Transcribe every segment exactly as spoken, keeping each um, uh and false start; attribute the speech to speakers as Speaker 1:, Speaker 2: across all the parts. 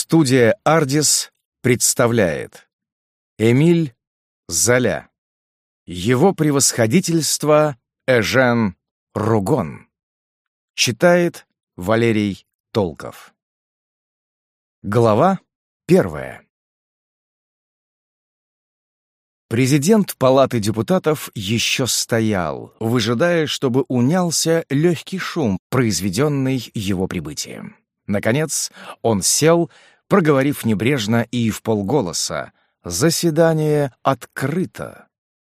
Speaker 1: Студия «Ардис» представляет Эмиль Золя. Его превосходительство Эжен Ругон. Читает Валерий Толков. Глава первая. Президент Палаты депутатов еще стоял, выжидая, чтобы унялся легкий шум, произведенный его прибытием. Наконец он сел, проговорив небрежно и вполголоса: «Заседание открыто».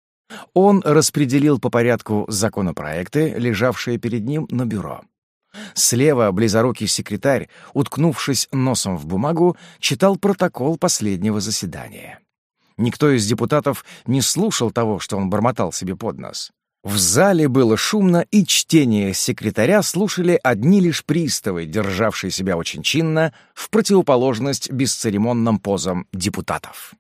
Speaker 1: Он распределил по порядку законопроекты, лежавшие перед ним на бюро. Слева близорукий секретарь, уткнувшись носом в бумагу, читал протокол последнего заседания. Никто из депутатов не слушал того, что он бормотал себе под нос. В зале было шумно, и чтение секретаря слушали одни лишь приставы, державшие себя очень чинно, в противоположность бесцеремонным позам депутатов.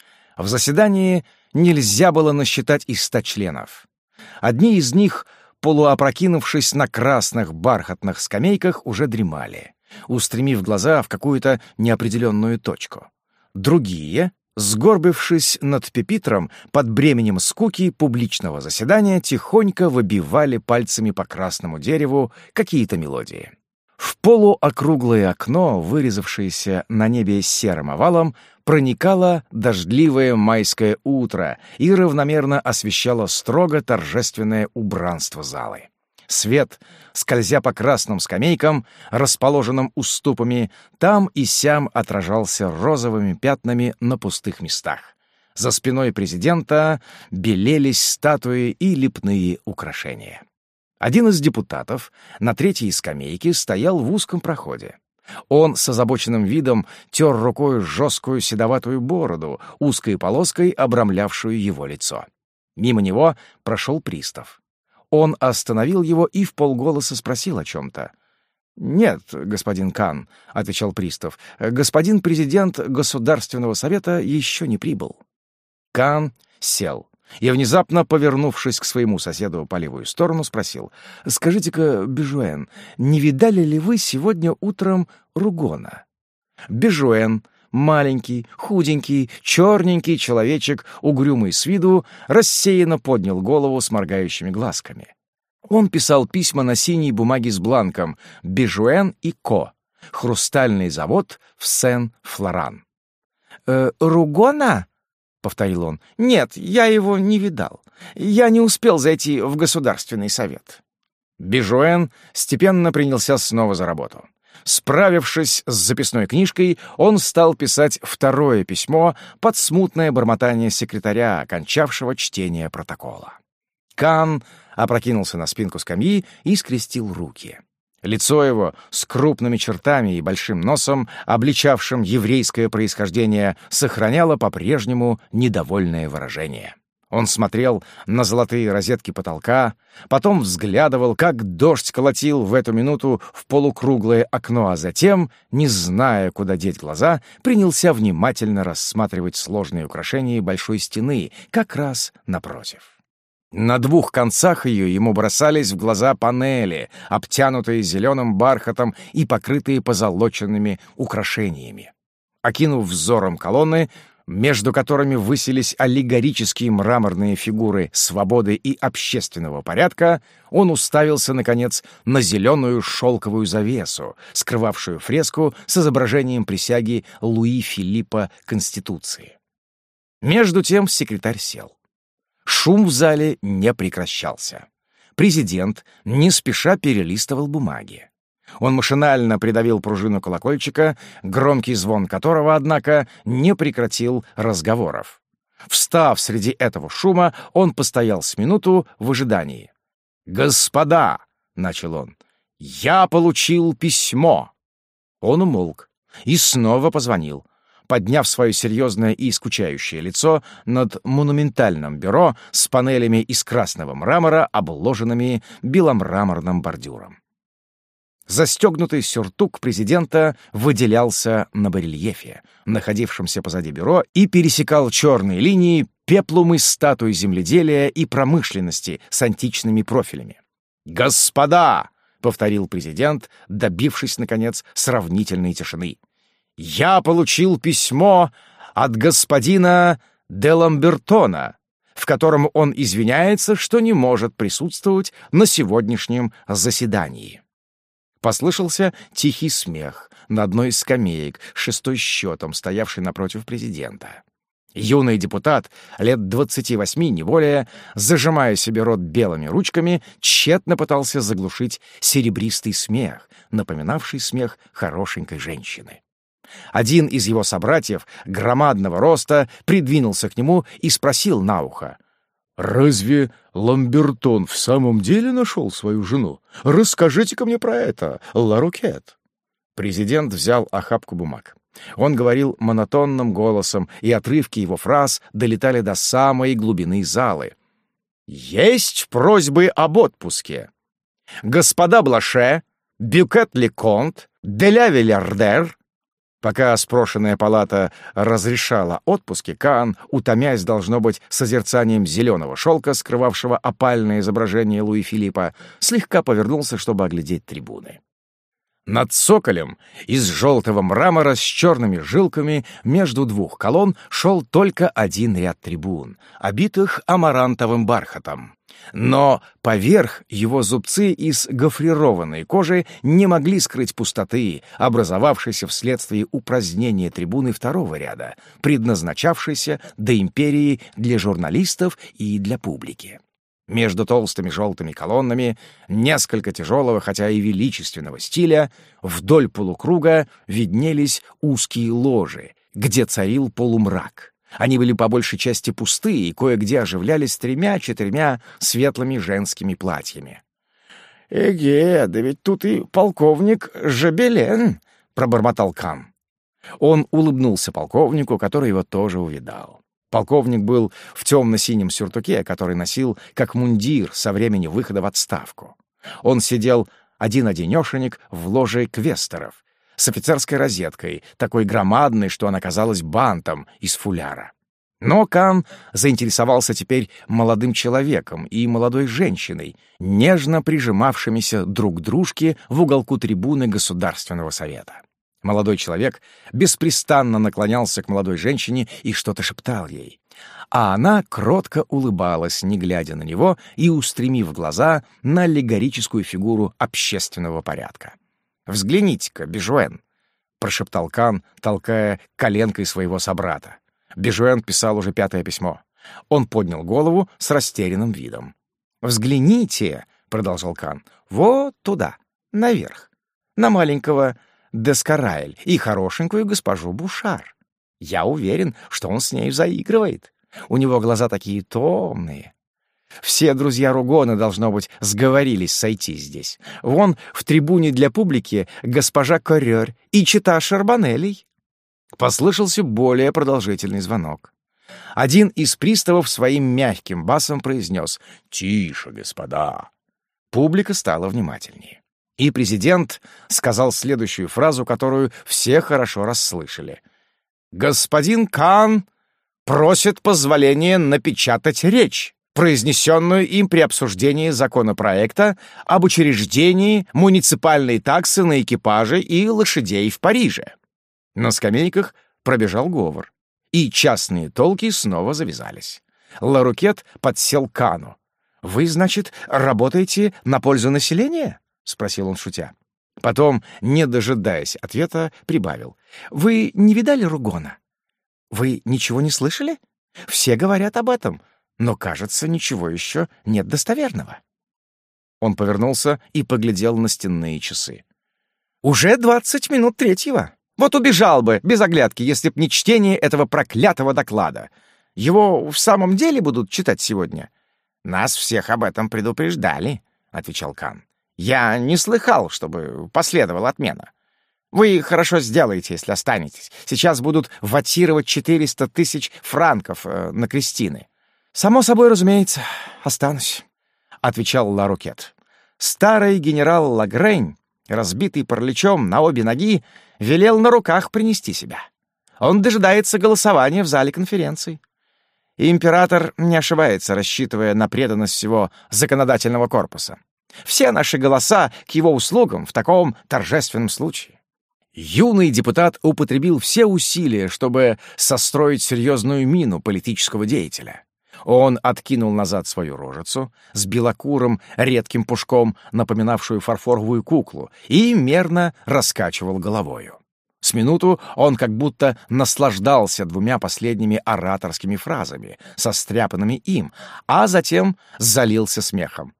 Speaker 1: В заседании нельзя было насчитать и ста членов. Одни из них, полуопрокинувшись на красных бархатных скамейках, уже дремали, устремив глаза в какую-то неопределенную точку. Другие, сгорбившись над пюпитром под бременем скуки публичного заседания, тихонько выбивали пальцами по красному дереву какие-то мелодии. В полуокруглое окно, вырезавшееся на небе серым овалом, проникало дождливое майское утро и равномерно освещало строго торжественное убранство залы. Свет, скользя по красным скамейкам, расположенным уступами, там и сям отражался розовыми пятнами на пустых местах. За спиной президента белелись статуи и лепные украшения. Один из депутатов на третьей скамейке стоял в узком проходе. Он с озабоченным видом тер рукой жесткую седоватую бороду, узкой полоской обрамлявшую его лицо. Мимо него прошел пристав. Он остановил его и вполголоса спросил о чем-то. «Нет, господин Кан», — отвечал пристав, — «господин президент Государственного совета еще не прибыл». Кан сел и, внезапно повернувшись к своему соседу по левую сторону, спросил: «Скажите-ка, Бежуэн, не видали ли вы сегодня утром Ругона?» Бежуэн, маленький, худенький, черненький человечек, угрюмый с виду, рассеянно поднял голову с моргающими глазками. Он писал письма на синей бумаге с бланком «Бежуэн и Ко. Хрустальный завод в Сен-Флоран». «Э, «Ругона?» — повторил он. «Нет, я его не видал. Я не успел зайти в Государственный совет». Бежуэн степенно принялся снова за работу. Справившись с записной книжкой, он стал писать второе письмо под смутное бормотание секретаря, окончавшего чтение протокола. Кан опрокинулся на спинку скамьи и скрестил руки. Лицо его с крупными чертами и большим носом, обличавшим еврейское происхождение, сохраняло по-прежнему недовольное выражение. Он смотрел на золотые розетки потолка, потом взглядывал, как дождь колотил в эту минуту в полукруглое окно, а затем, не зная, куда деть глаза, принялся внимательно рассматривать сложные украшения большой стены, как раз напротив. На двух концах ее ему бросались в глаза панели, обтянутые зеленым бархатом и покрытые позолоченными украшениями. Окинув взором колонны, между которыми высились аллегорические мраморные фигуры свободы и общественного порядка, он уставился, наконец, на зеленую шелковую завесу, скрывавшую фреску с изображением присяги Луи Филиппа Конституции. Между тем секретарь сел. Шум в зале не прекращался. Президент не спеша перелистывал бумаги. Он машинально придавил пружину колокольчика, громкий звон которого, однако, не прекратил разговоров. Встав среди этого шума, он постоял с минуту в ожидании. «Господа!» — начал он. «Я получил письмо!» Он умолк и снова позвонил, подняв свое серьезное и скучающее лицо над монументальным бюро с панелями из красного мрамора, обложенными беломраморным бордюром. Застегнутый сюртук президента выделялся на барельефе, находившемся позади бюро, и пересекал черные линии пеплумы статуй земледелия и промышленности с античными профилями. «Господа!» — повторил президент, добившись, наконец, сравнительной тишины. «Я получил письмо от господина де Ламбертона, в котором он извиняется, что не может присутствовать на сегодняшнем заседании». Послышался тихий смех на одной из скамеек, шестой счетом, стоявшей напротив президента. Юный депутат, лет двадцати восьми, не более, зажимая себе рот белыми ручками, тщетно пытался заглушить серебристый смех, напоминавший смех хорошенькой женщины. Один из его собратьев, громадного роста, придвинулся к нему и спросил на ухо: «Разве Ламбертон в самом деле нашел свою жену? Расскажите-ка мне про это, Ларукет». Президент взял охапку бумаг. Он говорил монотонным голосом, и отрывки его фраз долетали до самой глубины залы. «Есть просьбы об отпуске. Господа Блаше, Бюкет-Леконт, Деля-Вильярдер». Пока спрошенная палата разрешала отпуски, Каан, утомясь, должно быть, созерцанием зеленого шелка, скрывавшего опальное изображение Луи Филиппа, слегка повернулся, чтобы оглядеть трибуны. Над цоколем из желтого мрамора с черными жилками между двух колонн шел только один ряд трибун, обитых амарантовым бархатом. Но поверх его зубцы из гофрированной кожи не могли скрыть пустоты, образовавшейся вследствие упразднения трибуны второго ряда, предназначавшейся до империи для журналистов и для публики. Между толстыми желтыми колоннами, несколько тяжелого, хотя и величественного стиля, вдоль полукруга виднелись узкие ложи, где царил полумрак. Они были по большей части пустые и кое-где оживлялись тремя-четырьмя светлыми женскими платьями. «Эге, да ведь тут и полковник Жабелен», — пробормотал Кан. Он улыбнулся полковнику, который его тоже увидал. Полковник был в темно-синем сюртуке, который носил как мундир со времени выхода в отставку. Он сидел один-одинешенек в ложе квесторов с офицерской розеткой, такой громадной, что она казалась бантом из фуляра. Но Кан заинтересовался теперь молодым человеком и молодой женщиной, нежно прижимавшимися друг к дружке в уголку трибуны Государственного совета. Молодой человек беспрестанно наклонялся к молодой женщине и что-то шептал ей. А она кротко улыбалась, не глядя на него и устремив глаза на аллегорическую фигуру общественного порядка. «Взгляните-ка, Бежуэн», — прошептал Кан, толкая коленкой своего собрата. Бежуэн писал уже пятое письмо. Он поднял голову с растерянным видом. «Взгляните», — продолжал Кан, — «вот туда, наверх, на маленького Дескараэль и хорошенькую госпожу Бушар. Я уверен, что он с ней заигрывает. У него глаза такие томные. Все друзья Ругона, должно быть, сговорились сойти здесь. Вон в трибуне для публики госпожа Коррёр и чета Шарбанелей». Послышался более продолжительный звонок. Один из приставов своим мягким басом произнес: «Тише, господа». Публика стала внимательнее. И президент сказал следующую фразу, которую все хорошо расслышали. «Господин Кан просит позволения напечатать речь, произнесенную им при обсуждении законопроекта об учреждении муниципальной таксы на экипажи и лошадей в Париже». На скамейках пробежал говор, и частные толки снова завязались. Ларукет подсел к Кану. «Вы, значит, работаете на пользу населения?» — спросил он, шутя. Потом, не дожидаясь ответа, прибавил: «Вы не видали Ругона? Вы ничего не слышали? Все говорят об этом, но, кажется, ничего еще нет достоверного». Он повернулся и поглядел на стенные часы. «Уже двадцать минут третьего. Вот убежал бы, без оглядки, если б не чтение этого проклятого доклада. Его в самом деле будут читать сегодня?» «Нас всех об этом предупреждали», — отвечал Кан. «Я не слыхал, чтобы последовала отмена. Вы хорошо сделаете, если останетесь. Сейчас будут ватировать четыреста тысяч франков э, на крестины». «Само собой, разумеется, останусь», — отвечал Ларукет. Старый генерал Лагрень, разбитый параличом на обе ноги, велел на руках принести себя. Он дожидается голосования в зале конференций. И император не ошибается, рассчитывая на преданность всего законодательного корпуса. Все наши голоса к его услугам в таком торжественном случае. Юный депутат употребил все усилия, чтобы состроить серьезную мину политического деятеля. Он откинул назад свою рожицу с белокурым редким пушком, напоминавшую фарфоровую куклу, и мерно раскачивал головою. С минуту он как будто наслаждался двумя последними ораторскими фразами, состряпанными им, а затем залился смехом.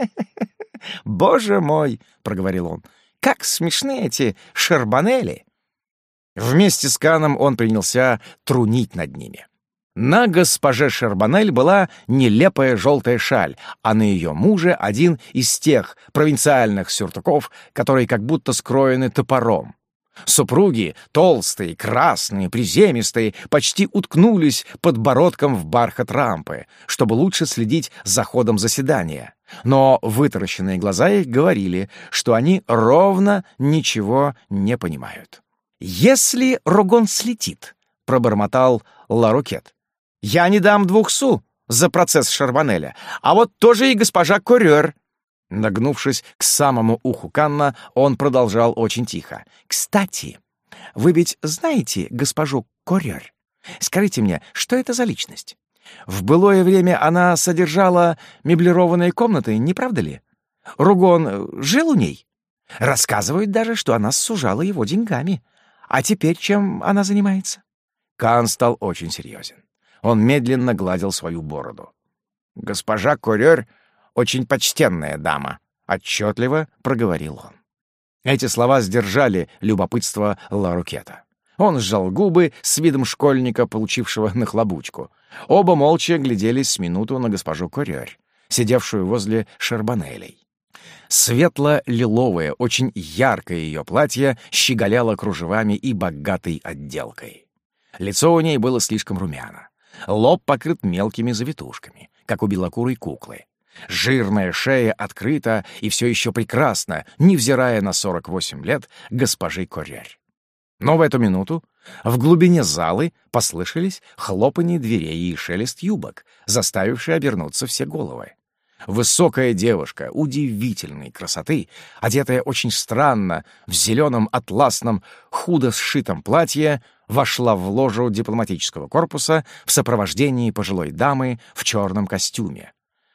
Speaker 1: «Боже мой!» — проговорил он. «Как смешны эти шарбанели!» Вместе с Каном он принялся трунить над ними. На госпоже Шарбанель была нелепая желтая шаль, а на ее муже один из тех провинциальных сюртуков, которые как будто скроены топором. Супруги, толстые, красные, приземистые, почти уткнулись подбородком в бархат рампы, чтобы лучше следить за ходом заседания. Но вытаращенные глаза их говорили, что они ровно ничего не понимают. «Если Ругон слетит», — пробормотал Ларукет, — «я не дам двух су за процесс Шарбанеля, а вот тоже и госпожа Корёр». Нагнувшись к самому уху Канна, он продолжал очень тихо. «Кстати, вы ведь знаете госпожу Корёр? Скажите мне, что это за личность? В былое время она содержала меблированные комнаты, не правда ли? Ругон жил у ней? Рассказывают даже, что она сужала его деньгами. А теперь чем она занимается?» Кан стал очень серьезен. Он медленно гладил свою бороду. «Госпожа Корёр очень почтенная дама», — отчетливо проговорил он. Эти слова сдержали любопытство Ларукета. Он сжал губы с видом школьника, получившего нахлобучку. Оба молча гляделись с минуту на госпожу Корёр, сидевшую возле Шарбанелей. Светло-лиловое, очень яркое ее платье щеголяло кружевами и богатой отделкой. Лицо у ней было слишком румяно. Лоб покрыт мелкими завитушками, как у белокурой куклы. Жирная шея открыта и все еще прекрасна, невзирая на сорок восемь лет госпожи Корёр. Но в эту минуту в глубине залы послышались хлопанье дверей и шелест юбок, заставившие обернуться все головы. Высокая девушка удивительной красоты, одетая очень странно в зеленом атласном худо сшитом платье, вошла в ложу дипломатического корпуса в сопровождении пожилой дамы в черном костюме.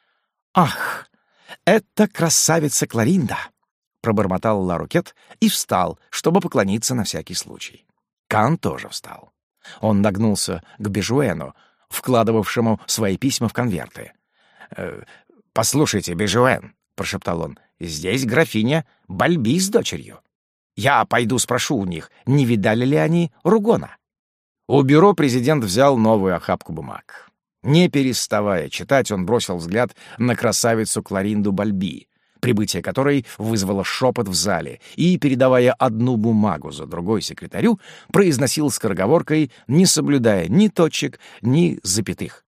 Speaker 1: «Ах, это красавица Кларинда!» — пробормотал Ларукет и встал, чтобы поклониться на всякий случай. Кан тоже встал. Он нагнулся к Бежуэну, вкладывавшему свои письма в конверты. «Э, «Послушайте, Бежуэн», — прошептал он, — «здесь графиня Бальби с дочерью. Я пойду спрошу у них, не видали ли они Ругона». У бюро президент взял новую охапку бумаг. Не переставая читать, он бросил взгляд на красавицу Кларинду Бальби, прибытие которой вызвало шепот в зале, и, передавая одну бумагу за другой секретарю, произносил скороговоркой, не соблюдая ни точек, ни запятых.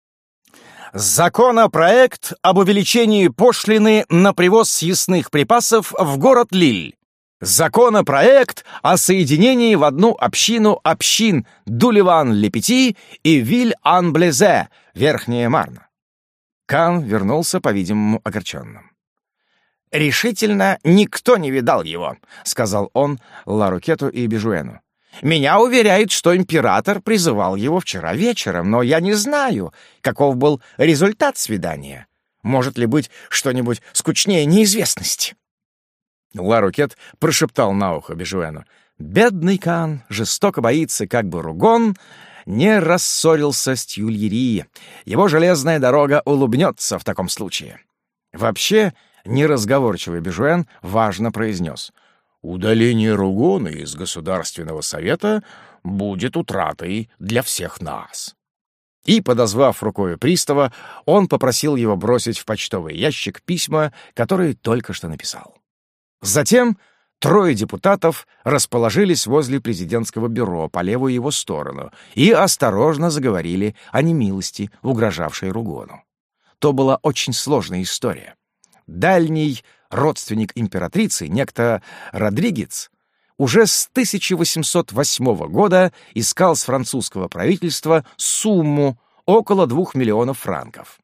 Speaker 1: «Законопроект об увеличении пошлины на привоз съестных припасов в город Лиль. Законопроект о соединении в одну общину общин Дуливан-Лепети и Виль-Ан-Блезе, Верхняя Марна». Кан вернулся, по-видимому, огорченным. «Решительно никто не видал его», — сказал он Ларукету и Бежуэну. «Меня уверяют, что император призывал его вчера вечером, но я не знаю, каков был результат свидания. Может ли быть что-нибудь скучнее неизвестности?» Ларукет прошептал на ухо Бежуэну. «Бедный Кан жестоко боится, как бы Ругон не рассорился с Тюильри. Его железная дорога улыбнется в таком случае». Вообще, неразговорчивый Бежуэн важно произнес: «Удаление Ругона из Государственного совета будет утратой для всех нас». И, подозвав рукой пристава, он попросил его бросить в почтовый ящик письма, которые только что написал. Затем трое депутатов расположились возле президентского бюро по левую его сторону и осторожно заговорили о немилости, угрожавшей Ругону. То была очень сложная история. Дальний родственник императрицы, некто Родригес, уже с тысяча восемьсот восьмого года искал с французского правительства сумму около двух миллионов франков.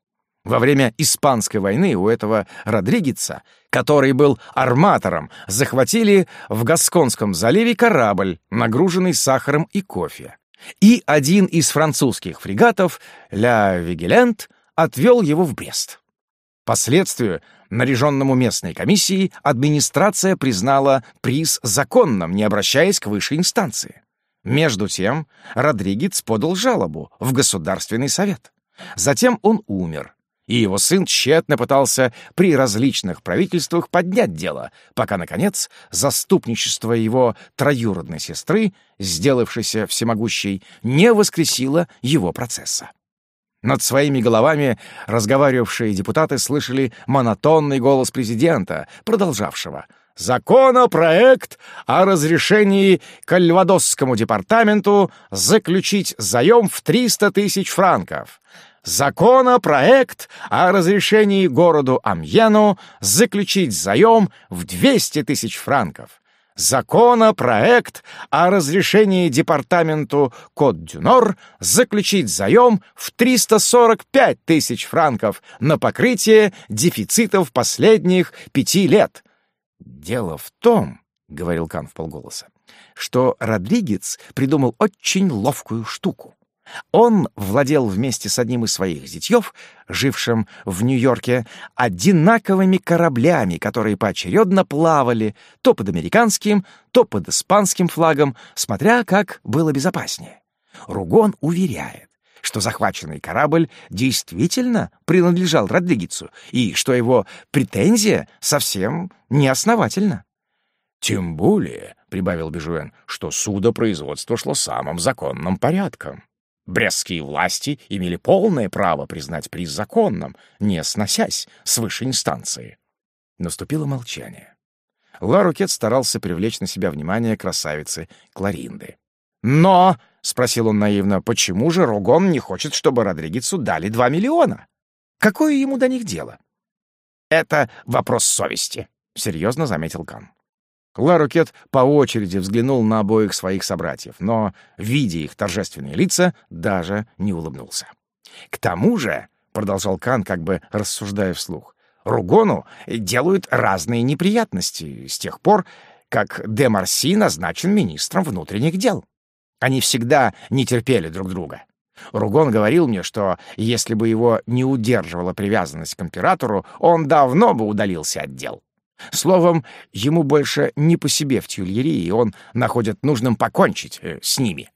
Speaker 1: Во время Испанской войны у этого Родригеса, который был арматором, захватили в Гасконском заливе корабль, нагруженный сахаром и кофе. И один из французских фрегатов, «Ля Вигилянт», отвел его в Брест. Последствию наряженному местной комиссии администрация признала приз законным, не обращаясь к высшей инстанции. Между тем Родригес подал жалобу в Государственный совет. Затем он умер, и его сын тщетно пытался при различных правительствах поднять дело, пока, наконец, заступничество его троюродной сестры, сделавшейся всемогущей, не воскресило его процесса. Над своими головами разговаривавшие депутаты слышали монотонный голос президента, продолжавшего: «Законопроект о разрешении Кальвадосскому департаменту заключить заем в триста тысяч франков. Законопроект о разрешении городу Амьену заключить заем в двести тысяч франков. Законопроект о разрешении департаменту Кот-д'Юнор заключить заем в триста сорок пять тысяч франков на покрытие дефицитов последних пяти лет». «Дело в том, — говорил Кан вполголоса, — что Родригес придумал очень ловкую штуку. Он владел вместе с одним из своих зятьев, жившим в Нью-Йорке, одинаковыми кораблями, которые поочередно плавали то под американским, то под испанским флагом, смотря как было безопаснее. Ругон уверяет, что захваченный корабль действительно принадлежал Родригесу и что его претензия совсем неосновательна. «Тем более, — прибавил Бежуэн, — что судопроизводство шло самым законным порядком. Брестские власти имели полное право признать приз законным, не сносясь с высшей инстанции». Наступило молчание. Ла-Рокет старался привлечь на себя внимание красавицы Кларинды. «Но, — спросил он наивно, — почему же Ругон не хочет, чтобы Родригесу дали два миллиона? Какое ему до них дело?» «Это вопрос совести», — серьезно заметил Кан. Ла-Рокет по очереди взглянул на обоих своих собратьев, но, видя их торжественные лица, даже не улыбнулся. «К тому же, — продолжал Кан, как бы рассуждая вслух, — Ругону делают разные неприятности с тех пор, как де Марси назначен министром внутренних дел. Они всегда не терпели друг друга. Ругон говорил мне, что если бы его не удерживала привязанность к императору, он давно бы удалился от дел. Словом, ему больше не по себе в Тюильри, и он находит нужным покончить э, с ними».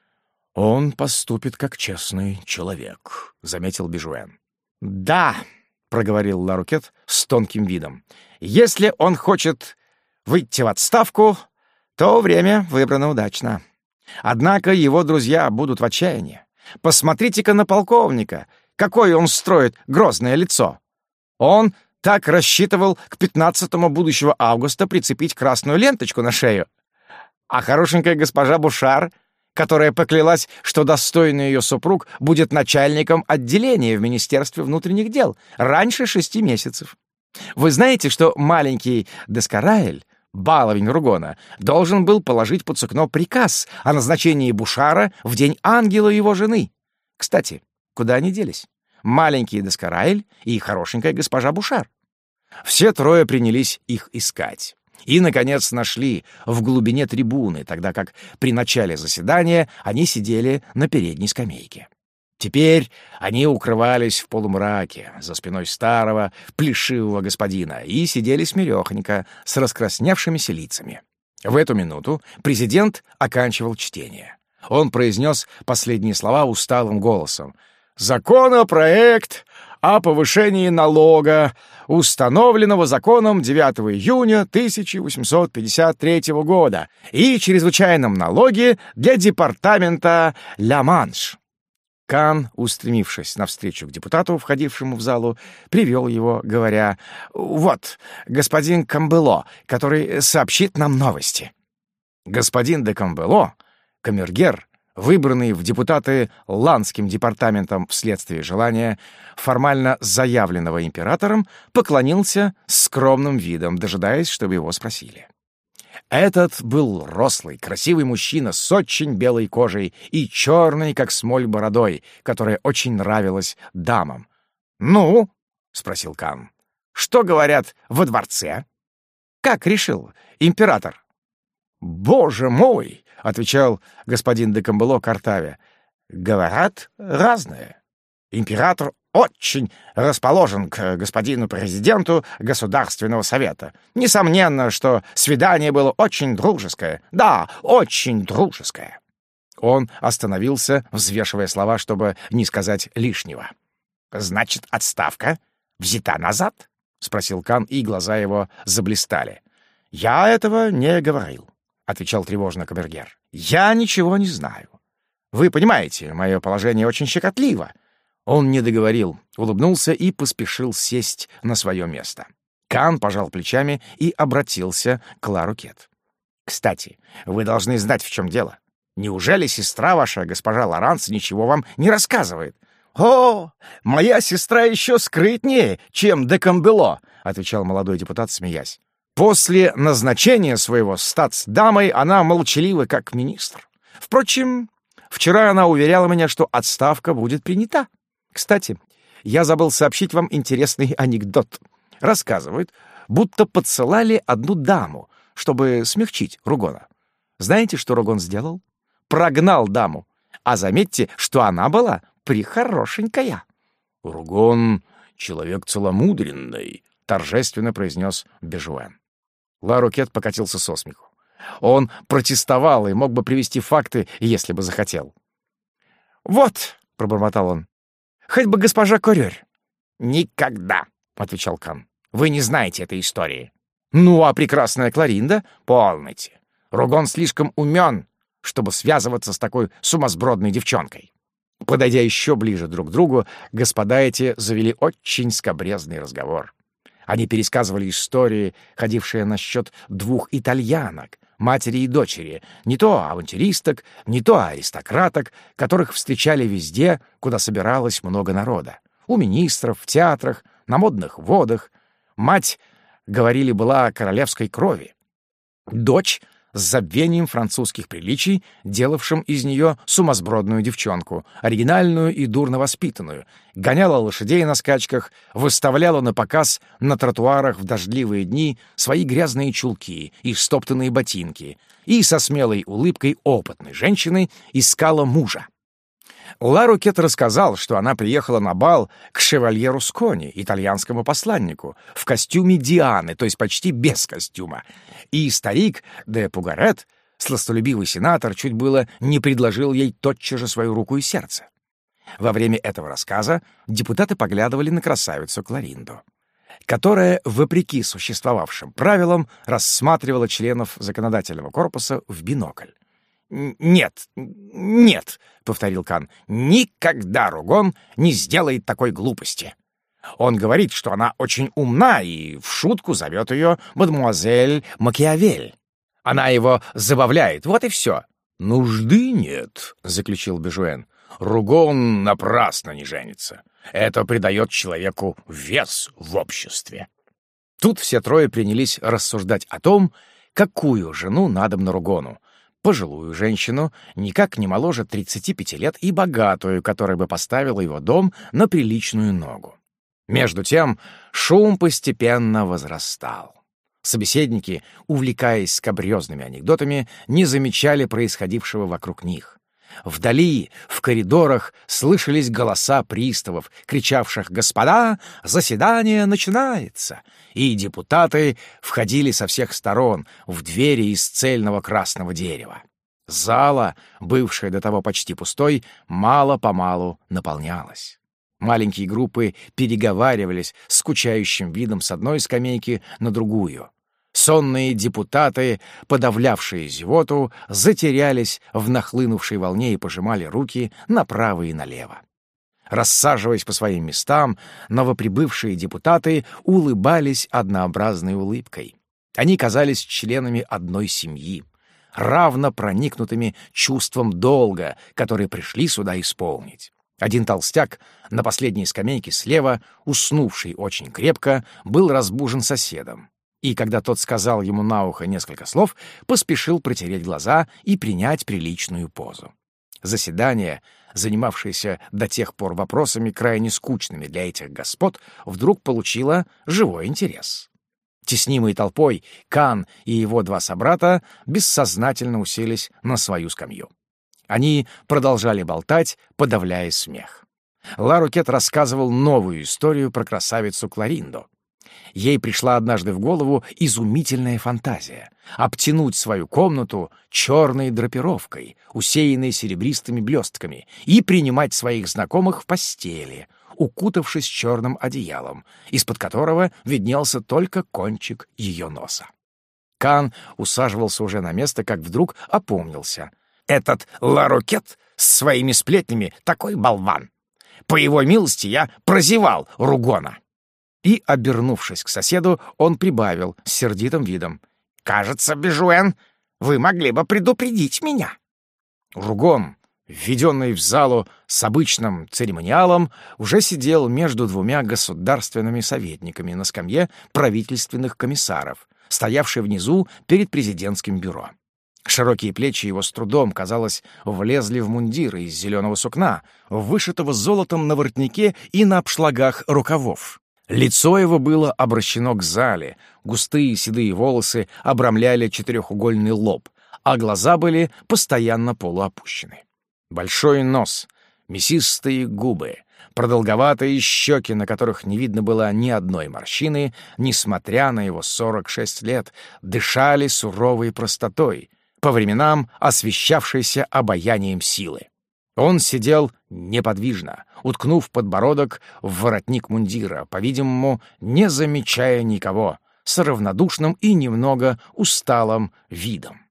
Speaker 1: «Он поступит как честный человек», — заметил Бежуэн. «Да», — проговорил Ла-Рокет с тонким видом, — «если он хочет выйти в отставку, то время выбрано удачно. Однако его друзья будут в отчаянии. Посмотрите-ка на полковника, какое он строит грозное лицо. Он так рассчитывал к пятнадцатому будущего августа прицепить красную ленточку на шею. А хорошенькая госпожа Бушар, которая поклялась, что достойный ее супруг будет начальником отделения в Министерстве внутренних дел раньше шести месяцев. Вы знаете, что маленький Дескараэль, баловень Ругона, должен был положить под сукно приказ о назначении Бушара в день ангела его жены. Кстати, куда они делись? Маленький Дескараэль и хорошенькая госпожа Бушар. Все трое принялись их искать. И, наконец, нашли в глубине трибуны, тогда как при начале заседания они сидели на передней скамейке. Теперь они укрывались в полумраке за спиной старого, плешивого господина и сидели смирёхонько, с раскрасневшимися лицами. В эту минуту президент оканчивал чтение. Он произнес последние слова усталым голосом. «Законопроект о повышении налога, установленного законом девятого июня тысяча восемьсот пятьдесят третьего года, и чрезвычайном налоге для департамента Ла-Манш». Кан, устремившись навстречу к депутату, входившему в залу, привел его, говоря: «Вот, господин Камбело, который сообщит нам новости». Господин де Камбело, камергер, выбранный в депутаты Ланским департаментом вследствие желания, формально заявленного императором, поклонился с скромным видом, дожидаясь, чтобы его спросили. Этот был рослый, красивый мужчина с очень белой кожей и черной, как смоль, бородой, которая очень нравилась дамам. «Ну?» — спросил Кан. «Что говорят во дворце?» «Как решил император?» «Боже мой!» — отвечал господин де Камбело Картаве. «Говорят разное. Император очень расположен к господину президенту Государственного совета. Несомненно, что свидание было очень дружеское. Да, очень дружеское». Он остановился, взвешивая слова, чтобы не сказать лишнего. «Значит, отставка взята назад?» — спросил Кан, и глаза его заблистали. «Я этого не говорил», — отвечал тревожно камергер. «Я ничего не знаю. Вы понимаете, мое положение очень щекотливо». Он не договорил, улыбнулся и поспешил сесть на свое место. Кан пожал плечами и обратился к Ла Рокет. «Кстати, вы должны знать, в чем дело. Неужели сестра ваша, госпожа Лоранс, ничего вам не рассказывает?» «О, моя сестра еще скрытнее, чем де Камбело», — отвечал молодой депутат, смеясь. «После назначения своего статсдамой она молчалива, как министр. Впрочем, вчера она уверяла меня, что отставка будет принята. Кстати, я забыл сообщить вам интересный анекдот. Рассказывают, будто подсылали одну даму, чтобы смягчить Ругона. Знаете, что Ругон сделал? Прогнал даму. А заметьте, что она была прихорошенькая». «Ругон — человек целомудренный», — торжественно произнес Бежуэн. Ла Рокет покатился со смеху. Он протестовал и мог бы привести факты, если бы захотел. «Вот», — пробормотал он, — «хоть бы госпожа Корёрь». «Никогда», — отвечал Кан. «Вы не знаете этой истории». «Ну, а прекрасная Кларинда?» «Полноте. Ругон слишком умен, чтобы связываться с такой сумасбродной девчонкой». Подойдя еще ближе друг к другу, господа эти завели очень скабрезный разговор. Они пересказывали истории, ходившие насчет двух итальянок, матери и дочери, не то авантюристок, не то аристократок, которых встречали везде, куда собиралось много народа. У министров, в театрах, на модных водах. Мать, говорили, была королевской крови. Дочь — с забвением французских приличий, делавшим из нее сумасбродную девчонку, оригинальную и дурно воспитанную, гоняла лошадей на скачках, выставляла на показ на тротуарах в дождливые дни свои грязные чулки и стоптанные ботинки и со смелой улыбкой опытной женщины искала мужа. Ла Рокет рассказал, что она приехала на бал к шевалье Рускони, итальянскому посланнику, в костюме Дианы, то есть почти без костюма. И старик де Пугарет, сластолюбивый сенатор, чуть было не предложил ей тотчас же свою руку и сердце. Во время этого рассказа депутаты поглядывали на красавицу Кларинду, которая, вопреки существовавшим правилам, рассматривала членов законодательного корпуса в бинокль. «Нет, нет», — повторил Кан, — «никогда Ругон не сделает такой глупости. Он говорит, что она очень умна и в шутку зовет ее мадемуазель Макиавель. Она его забавляет, вот и все». «Нужды нет», — заключил Бежуэн. «Ругон напрасно не женится. Это придает человеку вес в обществе». Тут все трое принялись рассуждать о том, какую жену надобно Ругону. Пожилую женщину, никак не моложе тридцати пяти лет, и богатую, которая бы поставила его дом на приличную ногу. Между тем шум постепенно возрастал. Собеседники, увлекаясь скабрёзными анекдотами, не замечали происходившего вокруг них. Вдали, в коридорах, слышались голоса приставов, кричавших «Господа, заседание начинается!» И депутаты входили со всех сторон в двери из цельного красного дерева. Зала, бывшая до того почти пустой, мало-помалу наполнялась. Маленькие группы переговаривались с скучающим видом с одной скамейки на другую. Сонные депутаты, подавлявшие зевоту, затерялись в нахлынувшей волне и пожимали руки направо и налево. Рассаживаясь по своим местам, новоприбывшие депутаты улыбались однообразной улыбкой. Они казались членами одной семьи, равно проникнутыми чувством долга, который пришли сюда исполнить. Один толстяк на последней скамейке слева, уснувший очень крепко, был разбужен соседом. И когда тот сказал ему на ухо несколько слов, поспешил протереть глаза и принять приличную позу. Заседание, занимавшееся до тех пор вопросами крайне скучными для этих господ, вдруг получило живой интерес. Теснимые толпой, Кан и его два собрата бессознательно уселись на свою скамью. Они продолжали болтать, подавляя смех. Ла-Рокет рассказывал новую историю про красавицу Кларинду. Ей пришла однажды в голову изумительная фантазия — обтянуть свою комнату черной драпировкой, усеянной серебристыми блестками, и принимать своих знакомых в постели, укутавшись черным одеялом, из-под которого виднелся только кончик ее носа. Кан усаживался уже на место, как вдруг опомнился. «Этот Ла-Рокет с своими сплетнями такой болван! По его милости я прозевал Ругона!» И, обернувшись к соседу, он прибавил с сердитым видом: «Кажется, Бежуэн, вы могли бы предупредить меня». Ругон, введенный в залу с обычным церемониалом, уже сидел между двумя государственными советниками на скамье правительственных комиссаров, стоявшей внизу перед президентским бюро. Широкие плечи его с трудом, казалось, влезли в мундиры из зеленого сукна, вышитого золотом на воротнике и на обшлагах рукавов. Лицо его было обращено к зале, густые седые волосы обрамляли четырехугольный лоб, а глаза были постоянно полуопущены. Большой нос, мясистые губы, продолговатые щеки, на которых не видно было ни одной морщины, несмотря на его сорок шесть лет, дышали суровой простотой, по временам освещавшейся обаянием силы. Он сидел неподвижно, уткнув подбородок в воротник мундира, по-видимому, не замечая никого, с равнодушным и немного усталым видом.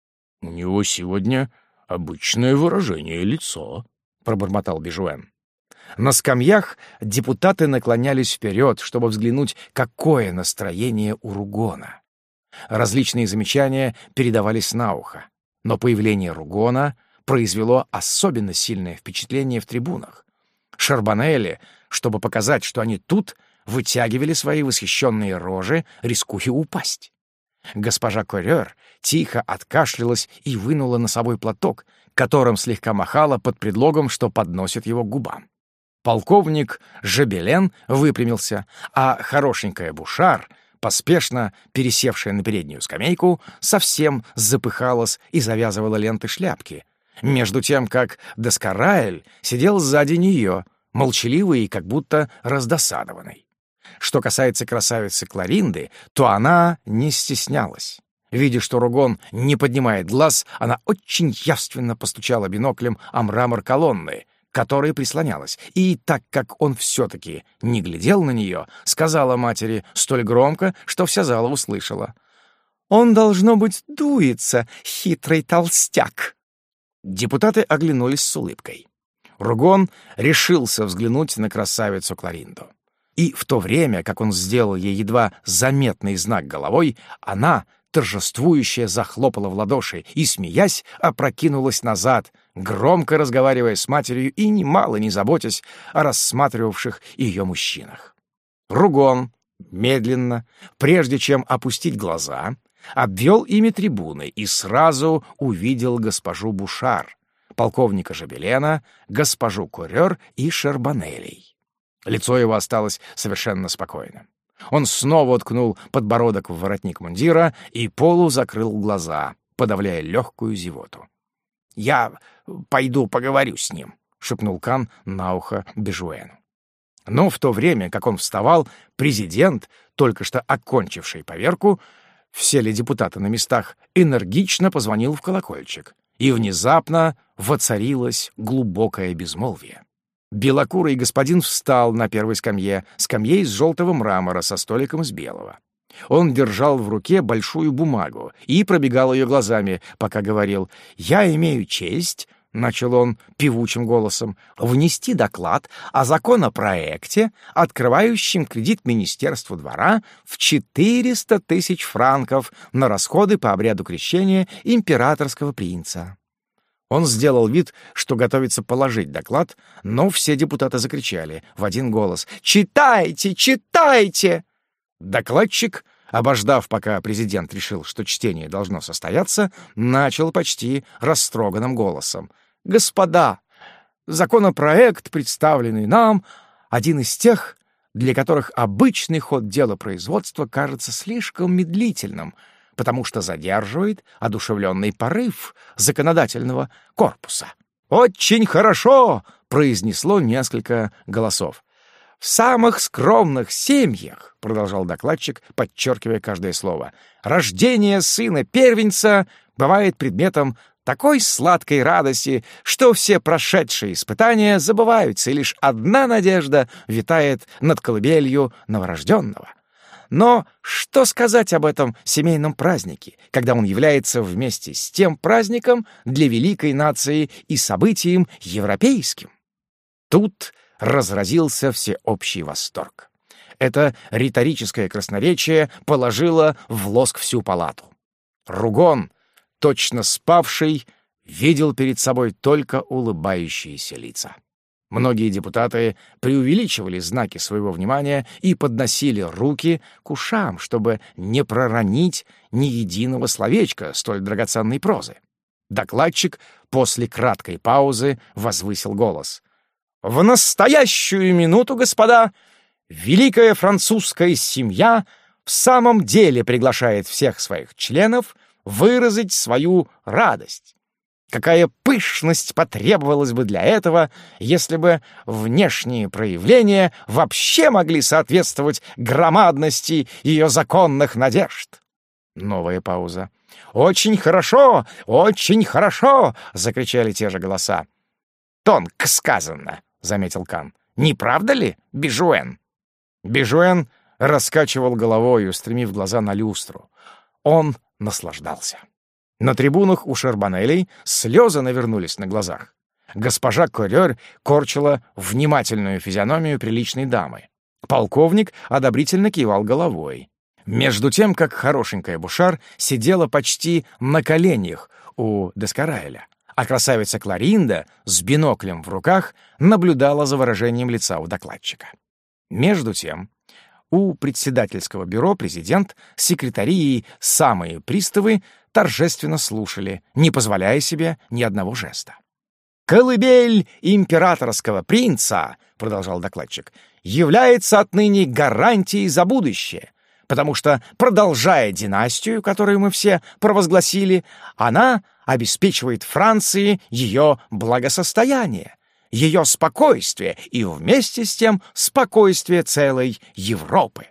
Speaker 1: — У него сегодня обычное выражение лица, — пробормотал Бежуэн. На скамьях депутаты наклонялись вперед, чтобы взглянуть, какое настроение у Ругона. Различные замечания передавались на ухо, но появление Ругона произвело особенно сильное впечатление в трибунах. Шарбонелли, чтобы показать, что они тут, вытягивали свои восхищенные рожи, рискуя упасть. Госпожа Корёр тихо откашлялась и вынула носовой платок, которым слегка махала под предлогом, что подносит его к губам. Полковник Жабелен выпрямился, а хорошенькая Бушар, поспешно пересевшая на переднюю скамейку, совсем запыхалась и завязывала ленты шляпки, между тем как Дескараэль сидел сзади нее, молчаливый и как будто раздосадованный. Что касается красавицы Кларинды, то она не стеснялась. Видя, что Ругон не поднимает глаз, она очень явственно постучала биноклем о мрамор колонны, к которой прислонялась, и, так как он все-таки не глядел на нее, сказала матери столь громко, что вся зала услышала: «Он, должно быть, дуется, хитрый толстяк». Депутаты оглянулись с улыбкой. Ругон решился взглянуть на красавицу Кларинду. И в то время, как он сделал ей едва заметный знак головой, она, торжествующая, захлопала в ладоши и, смеясь, опрокинулась назад, громко разговаривая с матерью и немало не заботясь о рассматривавших ее мужчинах. Ругон медленно, прежде чем опустить глаза, обвел ими трибуны и сразу увидел госпожу Бушар, полковника Жабелена, госпожу Корёр и Шарбонелей. Лицо его осталось совершенно спокойным. Он снова уткнул подбородок в воротник мундира и полузакрыл глаза, подавляя легкую зевоту. «Я пойду поговорю с ним», — шепнул Кан на ухо Бежуэну. Но в то время, как он вставал, президент, только что окончивший поверку, все ли депутаты на местах, энергично позвонил в колокольчик, и внезапно воцарилось глубокое безмолвие. Белокурый господин встал на первой скамье, скамье из желтого мрамора со столиком из белого. Он держал в руке большую бумагу и пробегал ее глазами, пока говорил: «Я имею честь», — начал он певучим голосом, «внести доклад о законопроекте, открывающем кредит Министерству двора в четыреста тысяч франков на расходы по обряду крещения императорского принца». Он сделал вид, что готовится положить доклад, но все депутаты закричали в один голос: «Читайте! Читайте!» Докладчик, обождав, пока президент решил, что чтение должно состояться, начал почти растроганным голосом: Господа, законопроект, представленный нам, один из тех, для которых обычный ход делопроизводства кажется слишком медлительным, потому что задерживает одушевленный порыв законодательного корпуса. «Очень хорошо!» — произнесло несколько голосов. «В самых скромных семьях, — продолжал докладчик, подчеркивая каждое слово, — рождение сына-первенца бывает предметом такой сладкой радости, что все прошедшие испытания забываются, и лишь одна надежда витает над колыбелью новорожденного. Но что сказать об этом семейном празднике, когда он является вместе с тем праздником для великой нации и событием европейским?» Тут разразился всеобщий восторг. Это риторическое красноречие положило в лоск всю палату. Ругон, точно спавший, видел перед собой только улыбающиеся лица. Многие депутаты преувеличивали знаки своего внимания и подносили руки к ушам, чтобы не проронить ни единого словечка столь драгоценной прозы. Докладчик после краткой паузы возвысил голос. «В настоящую минуту, господа, великая французская семья в самом деле приглашает всех своих членов выразить свою радость. Какая пышность потребовалась бы для этого, если бы внешние проявления вообще могли соответствовать громадности ее законных надежд!» Новая пауза. «Очень хорошо! Очень хорошо!» — закричали те же голоса. «Тонко сказано!» — заметил Кан. «Не правда ли, Бежуэн?» Бежуэн раскачивал головой, устремив глаза на люстру. Он наслаждался. На трибунах у Шарбонелей слезы навернулись на глазах. Госпожа Корёр корчила внимательную физиономию приличной дамы. Полковник одобрительно кивал головой. Между тем, как хорошенькая Бушар сидела почти на коленях у Дескараэля, а красавица Кларинда с биноклем в руках наблюдала за выражением лица у докладчика. Между тем, у председательского бюро президент, секретари и самые приставы торжественно слушали, не позволяя себе ни одного жеста. «Колыбель императорского принца, — продолжал докладчик, — является отныне гарантией за будущее, потому что, продолжая династию, которую мы все провозгласили, она обеспечивает Франции ее благосостояние, ее спокойствие и вместе с тем спокойствие целой Европы».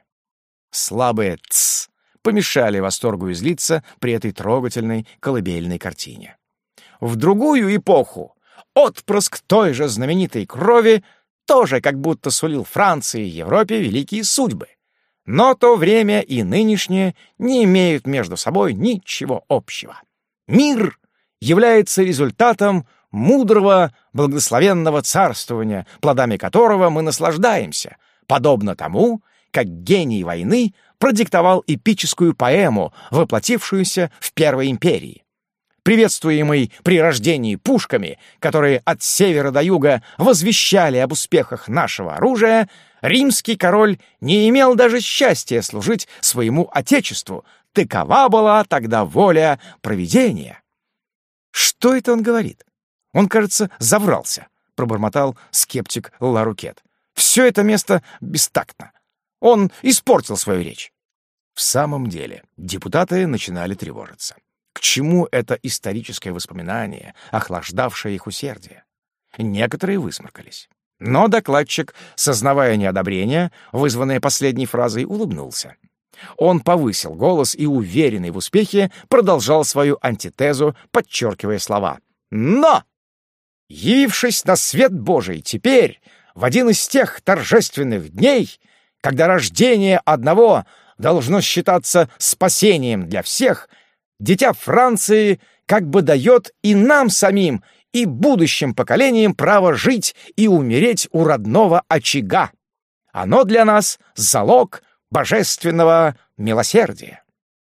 Speaker 1: Слабые «тсс» помешали восторгу излиться при этой трогательной колыбельной картине. В другую эпоху отпрыск той же знаменитой крови тоже как будто сулил Франции и Европе великие судьбы. Но то время и нынешнее не имеют между собой ничего общего. Мир является результатом мудрого, благословенного царствования, плодами которого мы наслаждаемся, подобно тому, как гений войны продиктовал эпическую поэму, воплотившуюся в Первой империи. Приветствуемый при рождении пушками, которые от севера до юга возвещали об успехах нашего оружия, римский король не имел даже счастья служить своему отечеству. Такова была тогда воля провидения. «Что это он говорит? Он, кажется, заврался», — пробормотал скептик Ларукет. «Все это место бестактно. Он испортил свою речь». В самом деле, депутаты начинали тревожиться. К чему это историческое воспоминание, охлаждавшее их усердие? Некоторые высморкались. Но докладчик, сознавая неодобрение, вызванное последней фразой, улыбнулся. Он повысил голос и, уверенный в успехе, продолжал свою антитезу, подчеркивая слова. «Но, явившись на свет Божий теперь, в один из тех торжественных дней, когда рождение одного должно считаться спасением для всех, дитя Франции как бы дает и нам самим, и будущим поколениям право жить и умереть у родного очага. Оно для нас залог божественного милосердия».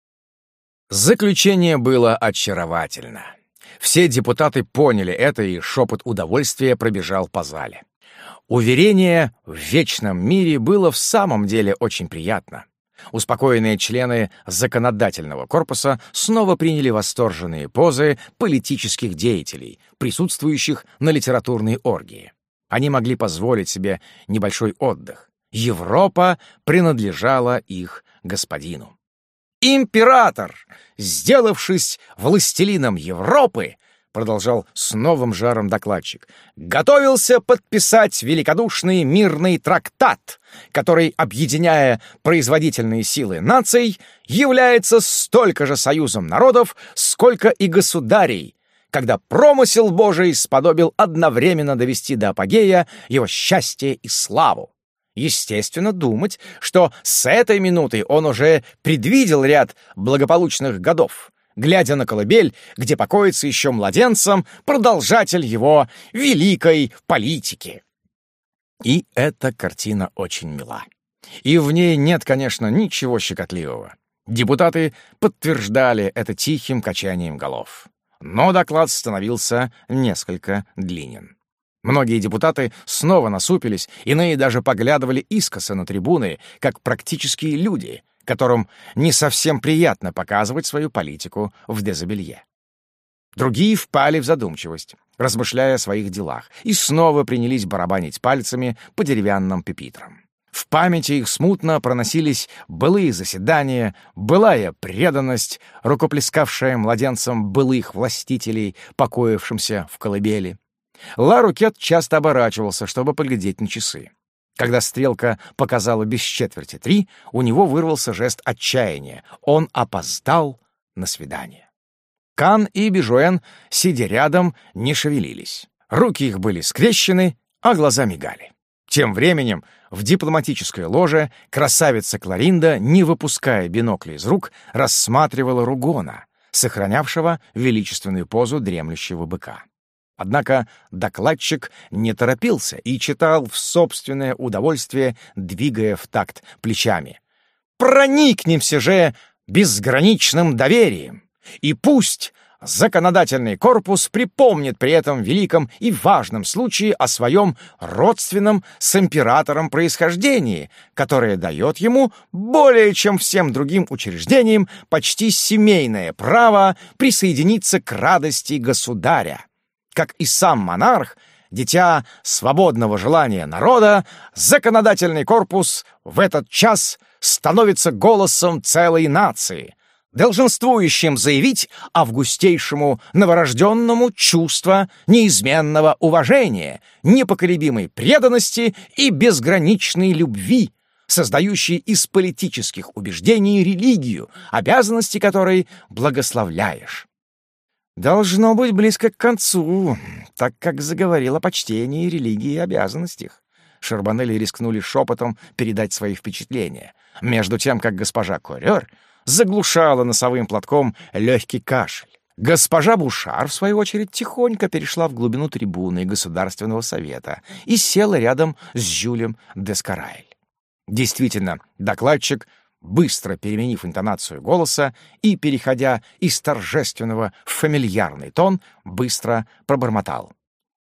Speaker 1: Заключение было очаровательно. Все депутаты поняли это, и шепот удовольствия пробежал по зале. Уверение в вечном мире было в самом деле очень приятно. Успокоенные члены законодательного корпуса снова приняли восторженные позы политических деятелей, присутствующих на литературной оргии. Они могли позволить себе небольшой отдых. Европа принадлежала их господину. «Император, сделавшись властелином Европы, — продолжал с новым жаром докладчик, — готовился подписать великодушный мирный трактат, который, объединяя производительные силы наций, является столько же союзом народов, сколько и государей, когда промысел Божий сподобил одновременно довести до апогея его счастье и славу. Естественно, думать, что с этой минуты он уже предвидел ряд благополучных годов, глядя на колыбель, где покоится еще младенцем продолжатель его великой политики». И эта картина очень мила. И в ней нет, конечно, ничего щекотливого. Депутаты подтверждали это тихим качанием голов. Но доклад становился несколько длинен. Многие депутаты снова насупились, иные даже поглядывали искоса на трибуны, как практические люди, которым не совсем приятно показывать свою политику в дезобелье. Другие впали в задумчивость, размышляя о своих делах, и снова принялись барабанить пальцами по деревянным пюпитрам. В памяти их смутно проносились былые заседания, былая преданность, рукоплескавшая младенцам былых властителей, покоившимся в колыбели. Ла Рокет часто оборачивался, чтобы поглядеть на часы. Когда стрелка показала без четверти три, у него вырвался жест отчаяния. Он опоздал на свидание. Кан и Бежуэн, сидя рядом, не шевелились. Руки их были скрещены, а глаза мигали. Тем временем в дипломатической ложе красавица Кларинда, не выпуская бинокля из рук, рассматривала Ругона, сохранявшего величественную позу дремлющего быка. Однако докладчик не торопился и читал в собственное удовольствие, двигая в такт плечами. «Проникнемся же безграничным доверием, и пусть законодательный корпус припомнит при этом великом и важном случае о своем родственном с императором происхождении, которое дает ему более чем всем другим учреждениям почти семейное право присоединиться к радости государя. Как и сам монарх, дитя свободного желания народа, законодательный корпус в этот час становится голосом целой нации, долженствующим заявить августейшему новорожденному чувство неизменного уважения, непоколебимой преданности и безграничной любви, создающей из политических убеждений религию, обязанности которой благословляешь. Должно быть близко к концу, так как заговорил о почтении, религии и обязанностях. Шарбонели рискнули шепотом передать свои впечатления, между тем, как госпожа Корёр заглушала носовым платком легкий кашель. Госпожа Бушар, в свою очередь, тихонько перешла в глубину трибуны Государственного совета и села рядом с Жюлем Дескарайль. Действительно, докладчик, быстро переменив интонацию голоса и переходя из торжественного в фамильярный тон, быстро пробормотал: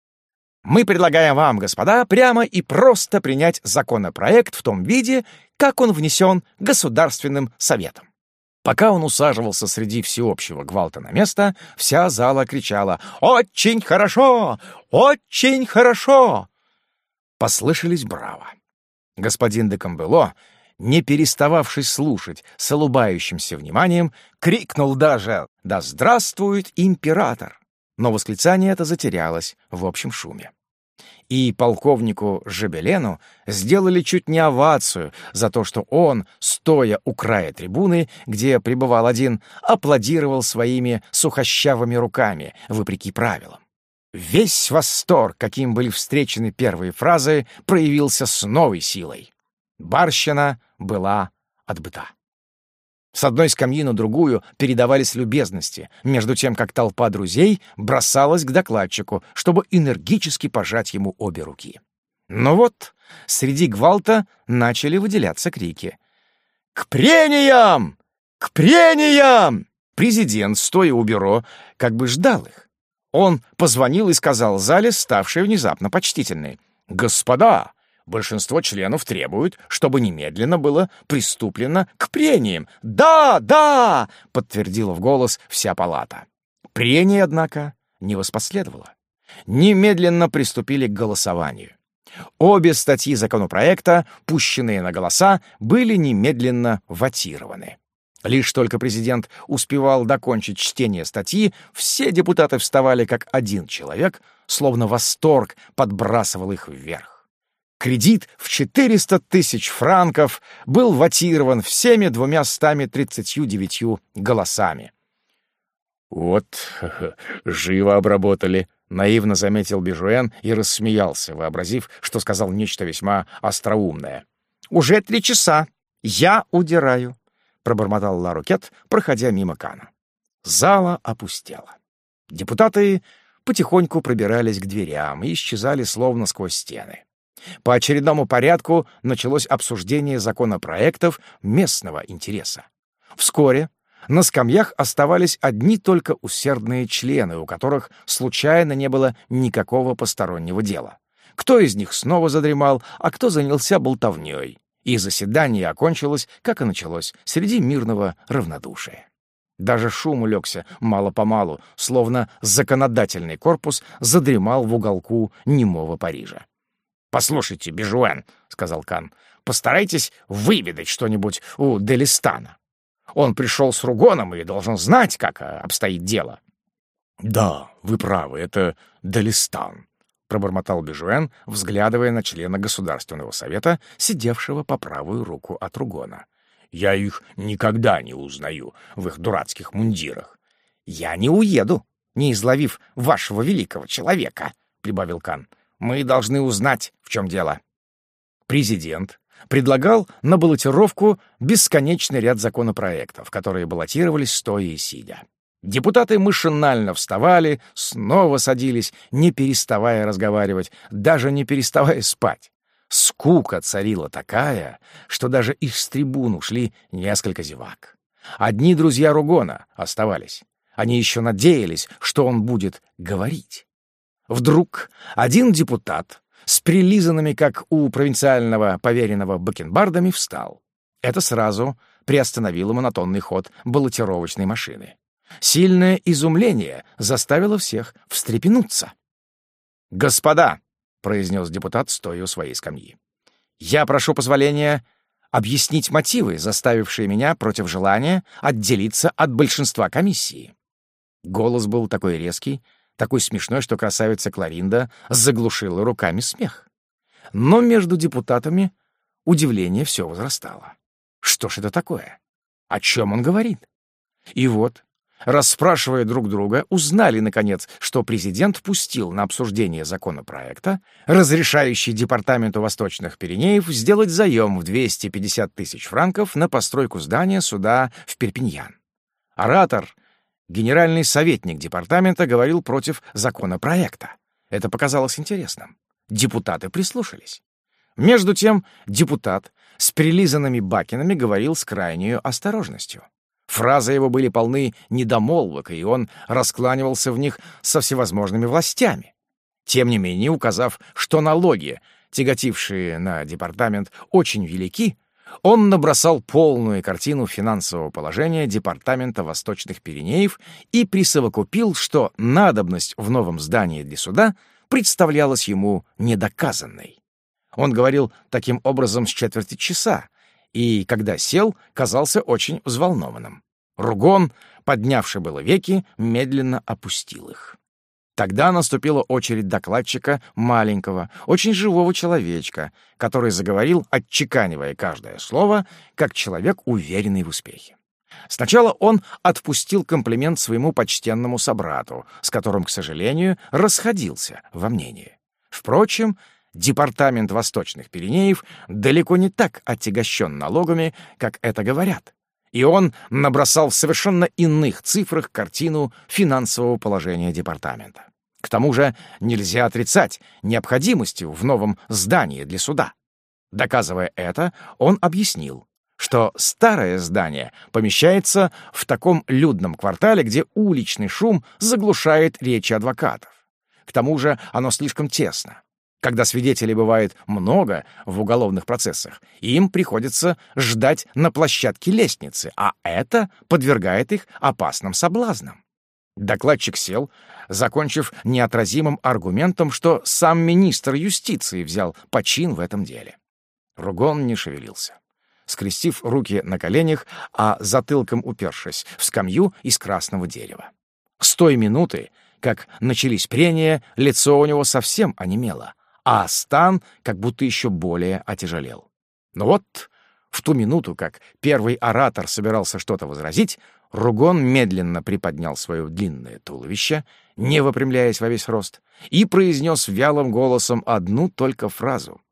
Speaker 1: «Мы предлагаем вам, господа, прямо и просто принять законопроект в том виде, как он внесен Государственным советом». Пока он усаживался среди всеобщего гвалта на место, вся зала кричала: «Очень хорошо! Очень хорошо!» Послышались браво. Господин де Камбело, не перестававший слушать с улыбающимся вниманием, крикнул даже: «Да здравствует император!» Но восклицание это затерялось в общем шуме. И полковнику Жебелену сделали чуть не овацию за то, что он, стоя у края трибуны, где пребывал один, аплодировал своими сухощавыми руками, вопреки правилам. Весь восторг, каким были встречены первые фразы, проявился с новой силой. Барщина была отбыта. С одной скамьи на другую передавались любезности, между тем как толпа друзей бросалась к докладчику, чтобы энергически пожать ему обе руки. Но вот среди гвалта начали выделяться крики: «К прениям! К прениям!» Президент, стоя у бюро, как бы ждал их. Он позвонил и сказал зале, ставшей внезапно почтительной: «Господа, Большинство членов требуют, чтобы немедленно было приступлено к прениям. «Да, да!» — подтвердила в голос вся палата. Прений, однако, не воспоследовало. Немедленно приступили к голосованию. Обе статьи законопроекта, пущенные на голоса, были немедленно вотированы. Лишь только президент успевал докончить чтение статьи, все депутаты вставали как один человек, словно восторг подбрасывал их вверх. Кредит в четыреста тысяч франков был вотирован всеми двумястами тридцатью девятью голосами. «Вот, живо обработали», — наивно заметил Бежуэн и рассмеялся, вообразив, что сказал нечто весьма остроумное. «Уже три часа. Я удираю», — пробормотал Ларукет, проходя мимо Кана. Зала опустела. Депутаты потихоньку пробирались к дверям и исчезали словно сквозь стены. По очередному порядку началось обсуждение законопроектов местного интереса. Вскоре на скамьях оставались одни только усердные члены, у которых случайно не было никакого постороннего дела. Кто из них снова задремал, а кто занялся болтовнёй. И заседание окончилось, как и началось, среди мирного равнодушия. Даже шум улегся мало-помалу, словно законодательный корпус задремал в уголку немого Парижа. «Послушайте, Бежуэн», — сказал Кан, — «постарайтесь выведать что-нибудь у Делистана. Он пришел с Ругоном и должен знать, как обстоит дело». «Да, вы правы, это Делистан», — пробормотал Бежуэн, взглядывая на члена Государственного совета, сидевшего по правую руку от Ругона. «Я их никогда не узнаю в их дурацких мундирах». «Я не уеду, не изловив вашего великого человека», — прибавил Кан. «Мы должны узнать, в чем дело». Президент предлагал на баллотировку бесконечный ряд законопроектов, которые баллотировались стоя и сидя. Депутаты машинально вставали, снова садились, не переставая разговаривать, даже не переставая спать. Скука царила такая, что даже из трибун ушли несколько зевак. Одни друзья Ругона оставались. Они еще надеялись, что он будет говорить. Вдруг один депутат с прилизанными, как у провинциального поверенного, бакенбардами встал. Это сразу приостановило монотонный ход баллотировочной машины. Сильное изумление заставило всех встрепенуться. «Господа», — произнес депутат, стоя у своей скамьи, — «я прошу позволения объяснить мотивы, заставившие меня против желания отделиться от большинства комиссии». Голос был такой резкий, такой смешной, что красавица Кларинда заглушила руками смех. Но между депутатами удивление все возрастало. Что ж это такое? О чем он говорит? И вот, расспрашивая друг друга, узнали, наконец, что президент пустил на обсуждение законопроекта, разрешающий департаменту Восточных Пиренеев сделать заем в двести пятьдесят тысяч франков на постройку здания суда в Перпиньян. Оратор, генеральный советник департамента, говорил против законопроекта. Это показалось интересным. Депутаты прислушались. Между тем депутат с прилизанными бакенами говорил с крайней осторожностью. Фразы его были полны недомолвок, и он раскланивался в них со всевозможными властями. Тем не менее, указав, что налоги, тяготившие на департамент, очень велики, он набросал полную картину финансового положения департамента Восточных Пиренеев и присовокупил, что надобность в новом здании для суда представлялась ему недоказанной. Он говорил таким образом с четверти часа, и, когда сел, казался очень взволнованным. Ругон, поднявший было веки, медленно опустил их. Тогда наступила очередь докладчика, маленького, очень живого человечка, который заговорил, отчеканивая каждое слово, как человек, уверенный в успехе. Сначала он отпустил комплимент своему почтенному собрату, с которым, к сожалению, расходился во мнении. Впрочем, департамент Восточных Пиренеев далеко не так отягощен налогами, как это говорят, и он набросал в совершенно иных цифрах картину финансового положения департамента. К тому же нельзя отрицать необходимости в новом здании для суда. Доказывая это, он объяснил, что старое здание помещается в таком людном квартале, где уличный шум заглушает речи адвокатов. К тому же оно слишком тесно. Когда свидетелей бывает много в уголовных процессах, им приходится ждать на площадке лестницы, а это подвергает их опасным соблазнам. Докладчик сел, закончив неотразимым аргументом, что сам министр юстиции взял почин в этом деле. Ругон не шевелился, скрестив руки на коленях, а затылком упершись в скамью из красного дерева. С той минуты, как начались прения, лицо у него совсем онемело, а стан как будто еще более отяжелел. Но вот в ту минуту, как первый оратор собирался что-то возразить, Ругон медленно приподнял свое длинное туловище, не выпрямляясь во весь рост, и произнес вялым голосом одну только фразу.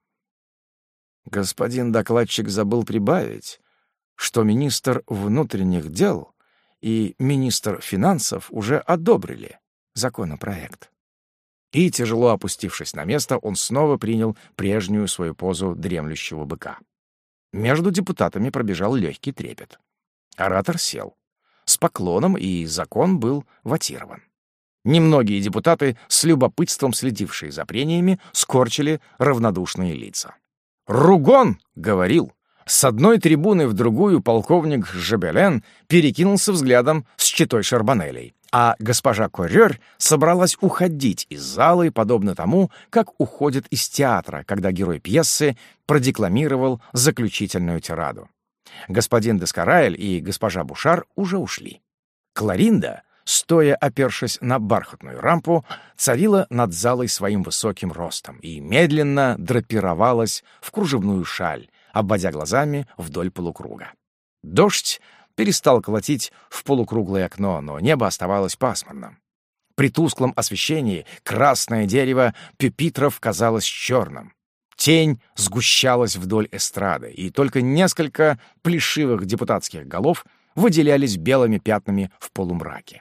Speaker 1: Господин докладчик забыл прибавить, что министр внутренних дел и министр финансов уже одобрили законопроект. И, тяжело опустившись на место, он снова принял прежнюю свою позу дремлющего быка. Между депутатами пробежал легкий трепет. Оратор сел с поклоном, и закон был вотирован. Немногие депутаты, с любопытством следившие за прениями, скорчили равнодушные лица. «Ругон!» — говорил. С одной трибуны в другую полковник Жебелен перекинулся взглядом с читой Шарбанелей, а госпожа Коррер собралась уходить из зала, подобно тому, как уходит из театра, когда герой пьесы продекламировал заключительную тираду. Господин Дескараэль и госпожа Бушар уже ушли. Кларинда, стоя опершись на бархатную рампу, царила над залой своим высоким ростом и медленно драпировалась в кружевную шаль, обводя глазами вдоль полукруга. Дождь перестал колотить в полукруглое окно, но небо оставалось пасмурным. При тусклом освещении красное дерево пюпитров казалось черным. Тень сгущалась вдоль эстрады, и только несколько плешивых депутатских голов выделялись белыми пятнами в полумраке.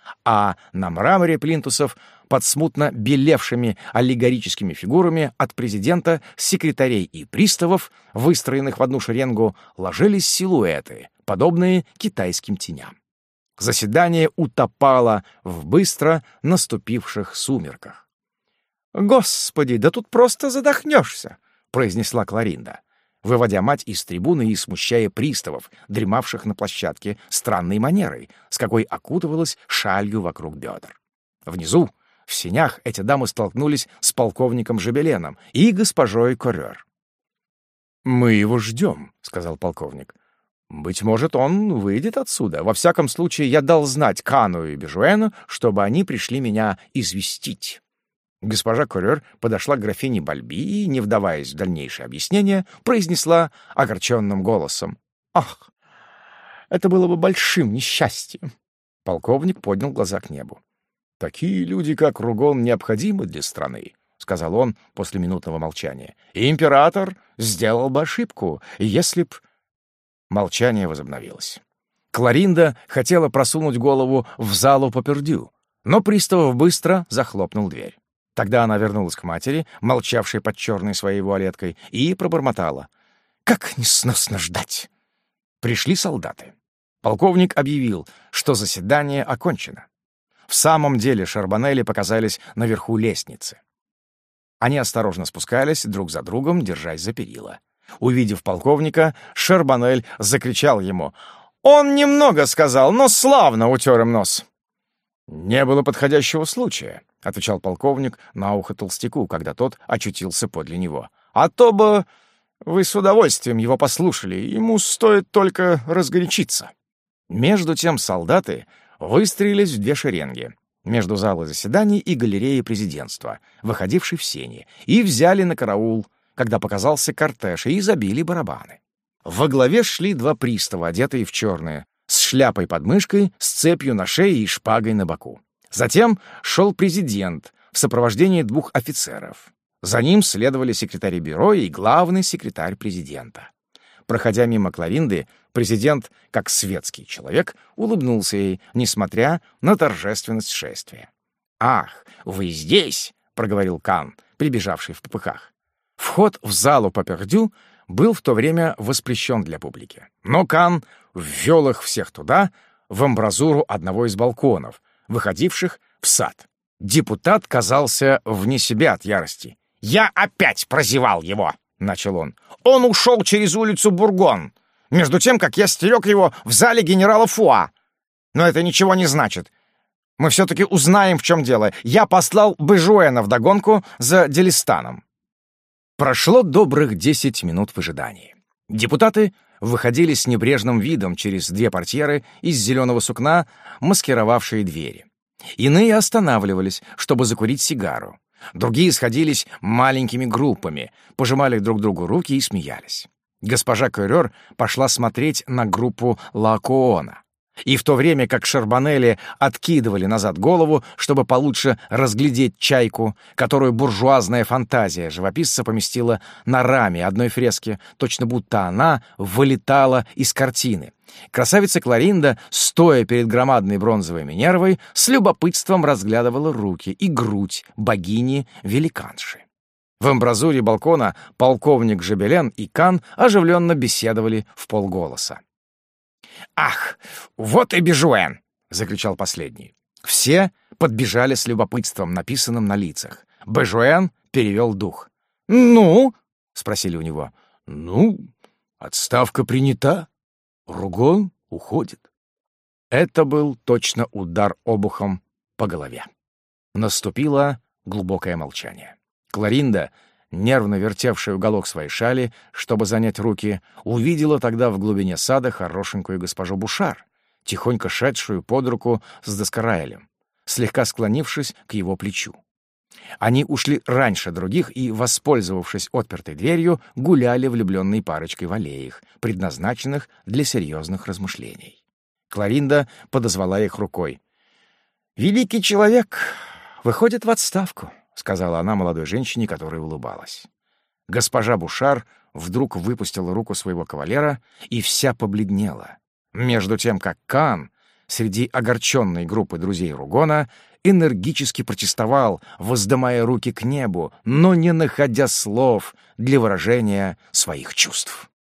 Speaker 1: А на мраморе плинтусов под смутно белевшими аллегорическими фигурами от президента, секретарей и приставов, выстроенных в одну шеренгу, ложились силуэты, подобные китайским теням. Заседание утопало в быстро наступивших сумерках. «Господи, да тут просто задохнешься!» — произнесла Кларинда, выводя мать из трибуны и смущая приставов, дремавших на площадке странной манерой, с какой окутывалась шалью вокруг бедер. Внизу, в сенях, эти дамы столкнулись с полковником Жебеленом и госпожой Коррер. «Мы его ждем», — сказал полковник. «Быть может, он выйдет отсюда. Во всяком случае, я дал знать Кану и Бежуэну, чтобы они пришли меня известить». Госпожа Коррер подошла к графине Бальби и, не вдаваясь в дальнейшее объяснение, произнесла огорченным голосом: «Ах, это было бы большим несчастьем!» Полковник поднял глаза к небу. «Такие люди, как Ругон, необходимы для страны», — сказал он после минутного молчания. «И император сделал бы ошибку, если б...» Молчание возобновилось. Кларинда хотела просунуть голову в залу Папердю, но пристав быстро захлопнул дверь. Тогда она вернулась к матери, молчавшей под черной своей вуалеткой, и пробормотала: «Как несносно ждать!» Пришли солдаты. Полковник объявил, что заседание окончено. В самом деле Шарбанели показались наверху лестницы. Они осторожно спускались друг за другом, держась за перила. Увидев полковника, Шарбанель закричал ему: «Он немного сказал, но славно утер им нос!» «Не было подходящего случая», — отвечал полковник на ухо толстяку, когда тот очутился подле него. «А то бы вы с удовольствием его послушали, ему стоит только разгорячиться». Между тем солдаты выстроились в две шеренги между залой заседаний и галереей президентства, выходившей в сени, и взяли на караул, когда показался кортеж, и забили барабаны. Во главе шли два пристава, одетые в черное, с шляпой под мышкой, с цепью на шее и шпагой на боку. Затем шел президент в сопровождении двух офицеров. За ним следовали секретарь бюро и главный секретарь президента. Проходя мимо Кларинды, президент, как светский человек, улыбнулся ей, несмотря на торжественность шествия. «Ах, вы здесь!» — проговорил Кан, прибежавший в попыхах. Вход в залу Папердю был в то время воспрещен для публики. Но Кан ввел их всех туда, в амбразуру одного из балконов, выходивших в сад. Депутат казался вне себя от ярости «Я опять прозевал его!» — начал он. «Он ушел через улицу Бургон, между тем, как я стерег его в зале генерала Фуа. Но это ничего не значит. Мы все-таки узнаем, в чем дело. Я послал Бежуэна вдогонку за Делистаном». Прошло добрых десять минут в ожидании. Депутаты выходили с небрежным видом через две портьеры из зеленого сукна, маскировавшие двери. Иные останавливались, чтобы закурить сигару. Другие сходились маленькими группами, пожимали друг другу руки и смеялись. Госпожа Кюрер пошла смотреть на группу Лаокоона. И в то время как Шарбонели откидывали назад голову, чтобы получше разглядеть чайку, которую буржуазная фантазия живописца поместила на раме одной фрески, точно будто она вылетала из картины, красавица Кларинда, стоя перед громадной бронзовой Минервой, с любопытством разглядывала руки и грудь богини-великанши. В амбразуре балкона полковник Жабелен и Кан оживленно беседовали вполголоса. «Ах, вот и Бежуэн!» — закричал последний. Все подбежали с любопытством, написанным на лицах. Бежуэн перевел дух. «Ну?» — спросили у него. «Ну, отставка принята. Ругон уходит». Это был точно удар обухом по голове. Наступило глубокое молчание. Кларинда, нервно вертевшая уголок своей шали, чтобы занять руки, увидела тогда в глубине сада хорошенькую госпожу Бушар, тихонько шедшую под руку с Доскараэлем, слегка склонившись к его плечу. Они ушли раньше других и, воспользовавшись отпертой дверью, гуляли влюбленной парочкой в аллеях, предназначенных для серьезных размышлений. Кларинда подозвала их рукой. «Великий человек выходит в отставку», — сказала она молодой женщине, которая улыбалась. Госпожа Бушар вдруг выпустила руку своего кавалера и вся побледнела, между тем как Кан, среди огорченной группы друзей Ругона, энергически протестовал, воздымая руки к небу, но не находя слов для выражения своих чувств.